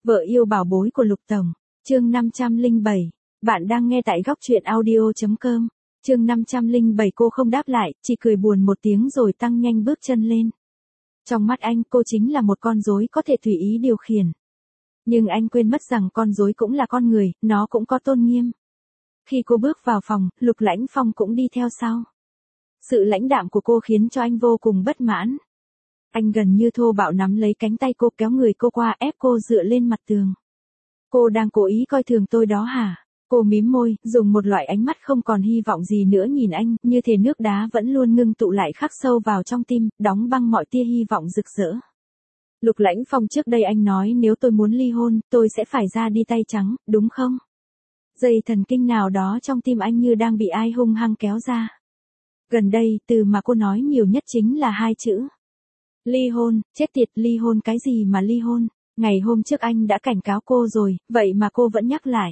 Vợ yêu bảo bối của Lục Tổng, chương 507. Bạn đang nghe tại góc truyện audio.com. Chương 507 cô không đáp lại, chỉ cười buồn một tiếng rồi tăng nhanh bước chân lên. Trong mắt anh cô chính là một con rối có thể tùy ý điều khiển. Nhưng anh quên mất rằng con rối cũng là con người, nó cũng có tôn nghiêm. Khi cô bước vào phòng, Lục Lãnh Phong cũng đi theo sau. Sự lãnh đạm của cô khiến cho anh vô cùng bất mãn. Anh gần như thô bạo nắm lấy cánh tay cô kéo người cô qua ép cô dựa lên mặt tường. Cô đang cố ý coi thường tôi đó hả? Cô mím môi, dùng một loại ánh mắt không còn hy vọng gì nữa nhìn anh, như thể nước đá vẫn luôn ngưng tụ lại khắc sâu vào trong tim, đóng băng mọi tia hy vọng rực rỡ. Lục Lãnh Phong, trước đây anh nói nếu tôi muốn ly hôn, tôi sẽ phải ra đi tay trắng, đúng không? Dây thần kinh nào đó trong tim anh như đang bị ai hung hăng kéo ra. Gần đây, từ mà cô nói nhiều nhất chính là hai chữ. Ly hôn, chết tiệt, ly hôn cái gì mà ly hôn? Ngày hôm trước anh đã cảnh cáo cô rồi, vậy mà cô vẫn nhắc lại.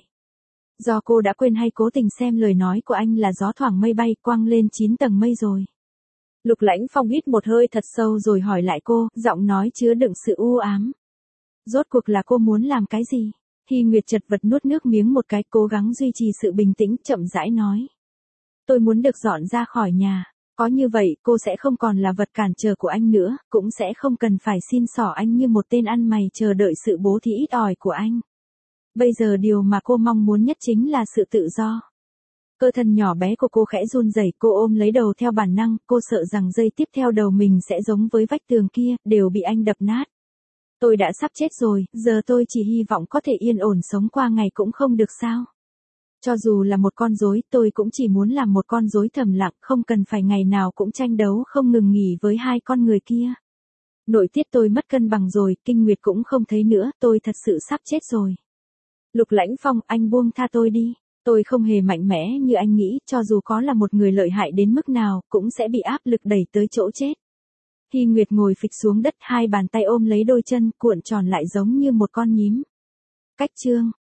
Do cô đã quên hay cố tình xem lời nói của anh là gió thoảng mây bay quăng lên 9 tầng mây rồi. Lục Lãnh Phong hít một hơi thật sâu rồi hỏi lại cô, giọng nói chứa đựng sự u ám. Rốt cuộc là cô muốn làm cái gì? Hy Nguyệt chật vật nuốt nước miếng một cái, cố gắng duy trì sự bình tĩnh, chậm rãi nói. Tôi muốn được dọn ra khỏi nhà. Có như vậy, cô sẽ không còn là vật cản trở của anh nữa, cũng sẽ không cần phải xin xỏ anh như một tên ăn mày chờ đợi sự bố thí ít ỏi của anh. Bây giờ điều mà cô mong muốn nhất chính là sự tự do. Cơ thân nhỏ bé của cô khẽ run rẩy, cô ôm lấy đầu theo bản năng, cô sợ rằng giây tiếp theo đầu mình sẽ giống với vách tường kia, đều bị anh đập nát. Tôi đã sắp chết rồi, giờ tôi chỉ hy vọng có thể yên ổn sống qua ngày cũng không được sao? Cho dù là một con rối, tôi cũng chỉ muốn làm một con rối thầm lặng, không cần phải ngày nào cũng tranh đấu không ngừng nghỉ với hai con người kia. Nội tiết tôi mất cân bằng rồi, kinh nguyệt cũng không thấy nữa, tôi thật sự sắp chết rồi. Lục Lãnh Phong, anh buông tha tôi đi. Tôi không hề mạnh mẽ như anh nghĩ, cho dù có là một người lợi hại đến mức nào, cũng sẽ bị áp lực đẩy tới chỗ chết. Hy Nguyệt ngồi phịch xuống đất, hai bàn tay ôm lấy đôi chân, cuộn tròn lại giống như một con nhím. Cách chương